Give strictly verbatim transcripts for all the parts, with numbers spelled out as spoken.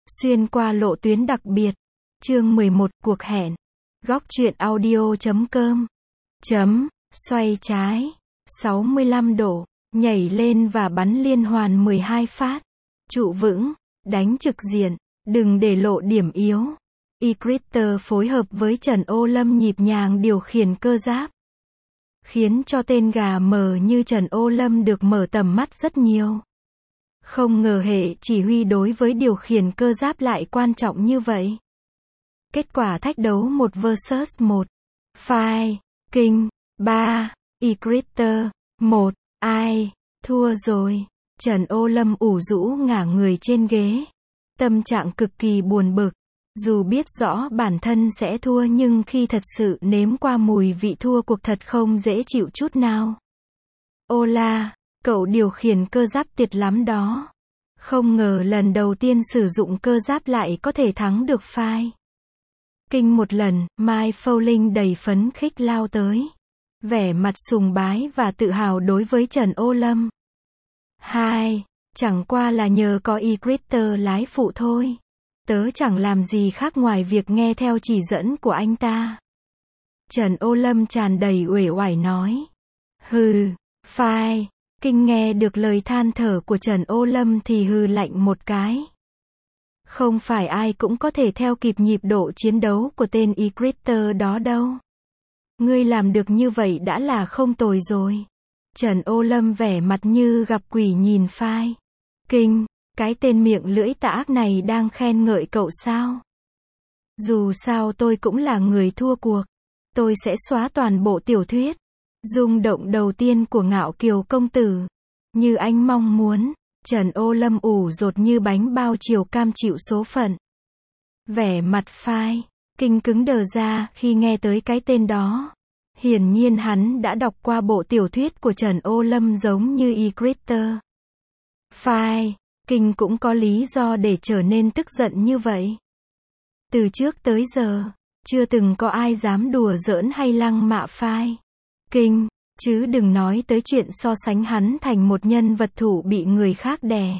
Xuyên qua lộ tuyến đặc biệt. Chương mười một, cuộc hẹn. Góc truyện audio chấm com. Chấm, xoay trái. sáu mươi lăm độ. Nhảy lên và bắn liên hoàn mười hai phát. Trụ vững. Đánh trực diện. Đừng để lộ điểm yếu. E-Critter phối hợp với Trần Ô Lâm nhịp nhàng điều khiển cơ giáp, khiến cho tên gà mờ như Trần Ô Lâm được mở tầm mắt rất nhiều. Không ngờ hệ chỉ huy đối với điều khiển cơ giáp lại quan trọng như vậy. Kết quả thách đấu một versus một. Phai, Kinh, ba, E-Critter, một, ai, thua rồi. Trần Ô Lâm ủ rũ ngả người trên ghế. Tâm trạng cực kỳ buồn bực. Dù biết rõ bản thân sẽ thua nhưng khi thật sự nếm qua mùi vị thua cuộc thật không dễ chịu chút nào. Ô la, cậu điều khiển cơ giáp tuyệt lắm đó. Không ngờ lần đầu tiên sử dụng cơ giáp lại có thể thắng được Phai. Kinh một lần, Mai Fowling đầy phấn khích lao tới. Vẻ mặt sùng bái và tự hào đối với Trần Ô Lâm. Hai, chẳng qua là nhờ có E-Critter lái phụ thôi. Tớ chẳng làm gì khác ngoài việc nghe theo chỉ dẫn của anh ta. Trần Ô Lâm tràn đầy uể oải nói. Hừ, Phai. Kinh nghe được lời than thở của Trần Ô Lâm thì hừ lạnh một cái. Không phải ai cũng có thể theo kịp nhịp độ chiến đấu của tên E-Critter đó đâu. Ngươi làm được như vậy đã là không tồi rồi. Trần Ô Lâm vẻ mặt như gặp quỷ nhìn Phai. Kinh, cái tên miệng lưỡi tà ác này đang khen ngợi cậu sao? Dù sao tôi cũng là người thua cuộc. Tôi sẽ xóa toàn bộ tiểu thuyết. Rung động đầu tiên của Ngạo Kiều công tử. Như anh mong muốn. Trần Ô Lâm ủ rột như bánh bao chiều cam chịu số phận. Vẻ mặt Phai, Kinh cứng đờ ra khi nghe tới cái tên đó. Hiển nhiên hắn đã đọc qua bộ tiểu thuyết của Trần Ô Lâm giống như E-Critter. Phai, Kinh cũng có lý do để trở nên tức giận như vậy. Từ trước tới giờ, chưa từng có ai dám đùa giỡn hay lăng mạ Phai. Kinh, chứ đừng nói tới chuyện so sánh hắn thành một nhân vật thủ bị người khác đè.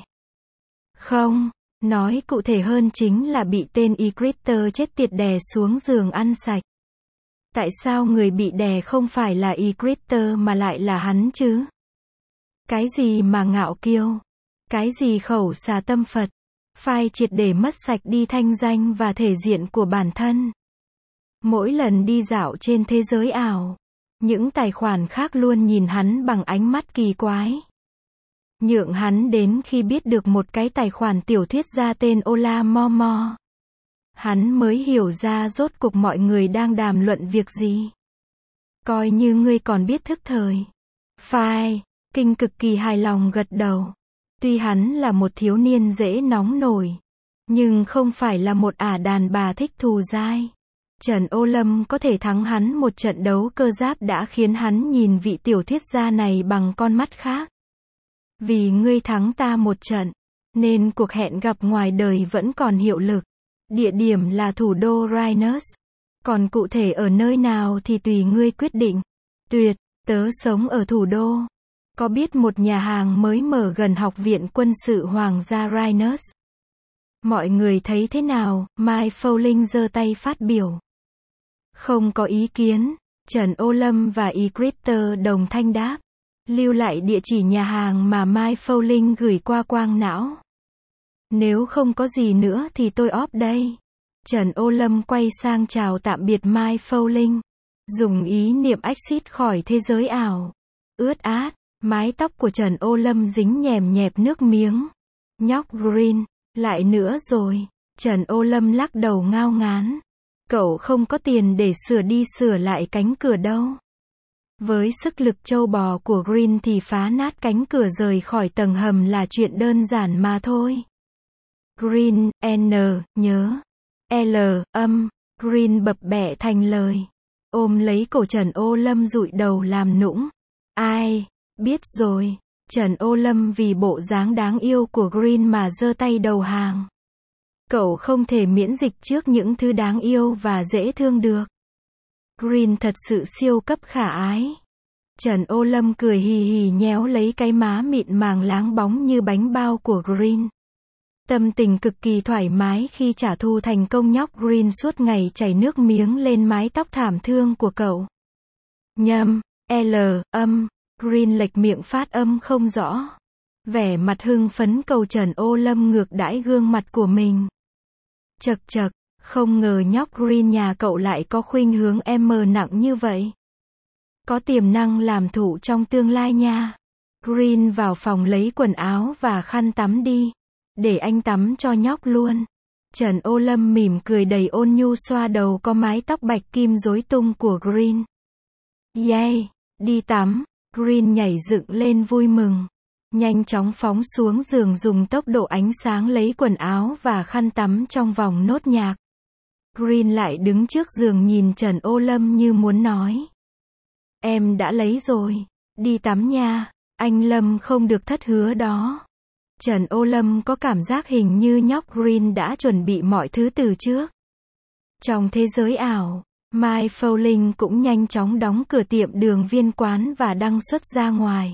Không, nói cụ thể hơn chính là bị tên E-Critter chết tiệt đè xuống giường ăn sạch. Tại sao người bị đè không phải là E-Critter mà lại là hắn chứ? Cái gì mà ngạo kiêu? Cái gì khẩu xà tâm Phật? Phai triệt để mất sạch đi thanh danh và thể diện của bản thân. Mỗi lần đi dạo trên thế giới ảo, những tài khoản khác luôn nhìn hắn bằng ánh mắt kỳ quái. Nhượng hắn đến khi biết được một cái tài khoản tiểu thuyết ra tên Ola Momo. Hắn mới hiểu ra rốt cuộc mọi người đang đàm luận việc gì. Coi như ngươi còn biết thức thời. Phai, Kinh cực kỳ hài lòng gật đầu. Tuy hắn là một thiếu niên dễ nóng nổi, nhưng không phải là một ả đàn bà thích thù dai. Trần Ô Lâm có thể thắng hắn một trận đấu cơ giáp đã khiến hắn nhìn vị tiểu thuyết gia này bằng con mắt khác. Vì ngươi thắng ta một trận, nên cuộc hẹn gặp ngoài đời vẫn còn hiệu lực. Địa điểm là thủ đô Rhinus. Còn cụ thể ở nơi nào thì tùy ngươi quyết định. Tuyệt, tớ sống ở thủ đô. Có biết một nhà hàng mới mở gần học viện quân sự Hoàng gia Rhinus. Mọi người thấy thế nào? Mai Fowling giơ tay phát biểu. Không có ý kiến. Trần Ô Lâm và E-Critter đồng thanh đáp. Lưu lại địa chỉ nhà hàng mà Mai Fowling gửi qua quang não. Nếu không có gì nữa thì tôi off đây. Trần Ô Lâm quay sang chào tạm biệt Mai Fowling. Dùng ý niệm exit khỏi thế giới ảo. Ướt át, mái tóc của Trần Ô Lâm dính nhèm nhẹp nước miếng. Nhóc Green, lại nữa rồi. Trần Ô Lâm lắc đầu ngao ngán. Cậu không có tiền để sửa đi sửa lại cánh cửa đâu. Với sức lực trâu bò của Green thì phá nát cánh cửa rời khỏi tầng hầm là chuyện đơn giản mà thôi. Green, N, nhớ. L, âm, Green bập bẹ thành lời. Ôm lấy cổ Trần Ô Lâm dụi đầu làm nũng. Ai, biết rồi. Trần Ô Lâm vì bộ dáng đáng yêu của Green mà giơ tay đầu hàng. Cậu không thể miễn dịch trước những thứ đáng yêu và dễ thương được. Green thật sự siêu cấp khả ái. Trần Ô Lâm cười hì hì nhéo lấy cái má mịn màng láng bóng như bánh bao của Green. Tâm tình cực kỳ thoải mái khi trả thù thành công, nhóc Green suốt ngày chảy nước miếng lên mái tóc thảm thương của cậu. Nhâm, L, âm, Green lệch miệng phát âm không rõ. Vẻ mặt hưng phấn cầu Trần Ô Lâm ngược đãi gương mặt của mình. Chậc chậc, không ngờ nhóc Green nhà cậu lại có khuynh hướng M nặng như vậy. Có tiềm năng làm thủ trong tương lai nha. Green vào phòng lấy quần áo và khăn tắm đi. Để anh tắm cho nhóc luôn. Trần Ô Lâm mỉm cười đầy ôn nhu xoa đầu có mái tóc bạch kim rối tung của Green. Yay, đi tắm. Green nhảy dựng lên vui mừng. Nhanh chóng phóng xuống giường dùng tốc độ ánh sáng lấy quần áo và khăn tắm trong vòng nốt nhạc. Green lại đứng trước giường nhìn Trần Ô Lâm như muốn nói. Em đã lấy rồi. Đi tắm nha. Anh Lâm không được thất hứa đó. Trần Ô Lâm có cảm giác hình như nhóc Green đã chuẩn bị mọi thứ từ trước. Trong thế giới ảo, Mai Folling cũng nhanh chóng đóng cửa tiệm đường viên quán và đăng xuất ra ngoài.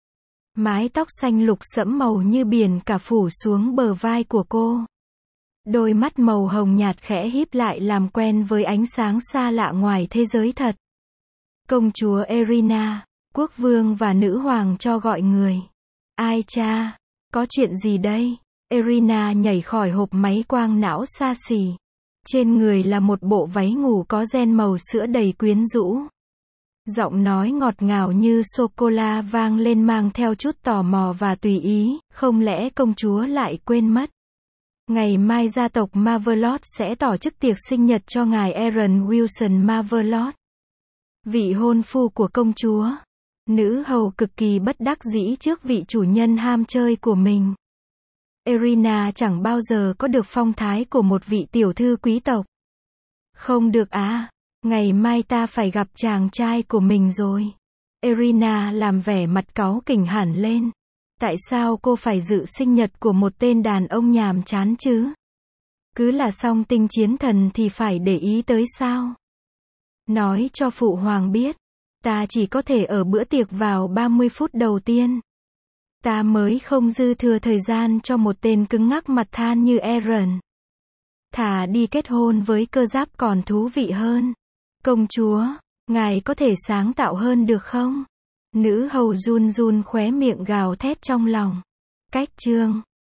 Mái tóc xanh lục sẫm màu như biển cả phủ xuống bờ vai của cô. Đôi mắt màu hồng nhạt khẽ híp lại làm quen với ánh sáng xa lạ ngoài thế giới thật. Công chúa Irina, quốc vương và nữ hoàng cho gọi người. Ai cha, có chuyện gì đây? Irina nhảy khỏi hộp máy quang não xa xỉ. Trên người là một bộ váy ngủ có ren màu sữa đầy quyến rũ. Giọng nói ngọt ngào như sô-cô-la vang lên mang theo chút tò mò và tùy ý, không lẽ công chúa lại quên mất? Ngày mai gia tộc Marvelot sẽ tổ chức tiệc sinh nhật cho ngài Aaron Wilson Marvelot. Vị hôn phu của công chúa. Nữ hầu cực kỳ bất đắc dĩ trước vị chủ nhân ham chơi của mình. Irina chẳng bao giờ có được phong thái của một vị tiểu thư quý tộc. Không được à, ngày mai ta phải gặp chàng trai của mình rồi. Irina làm vẻ mặt cáu kỉnh hẳn lên. Tại sao cô phải dự sinh nhật của một tên đàn ông nhàm chán chứ? Cứ là song tinh chiến thần thì phải để ý tới sao? Nói cho phụ hoàng biết, ta chỉ có thể ở bữa tiệc vào ba mươi phút đầu tiên. Ta mới không dư thừa thời gian cho một tên cứng ngắc mặt than như Aaron. Thà đi kết hôn với cơ giáp còn thú vị hơn. Công chúa, ngài có thể sáng tạo hơn được không? Nữ hầu run run khóe miệng gào thét trong lòng. Cách chương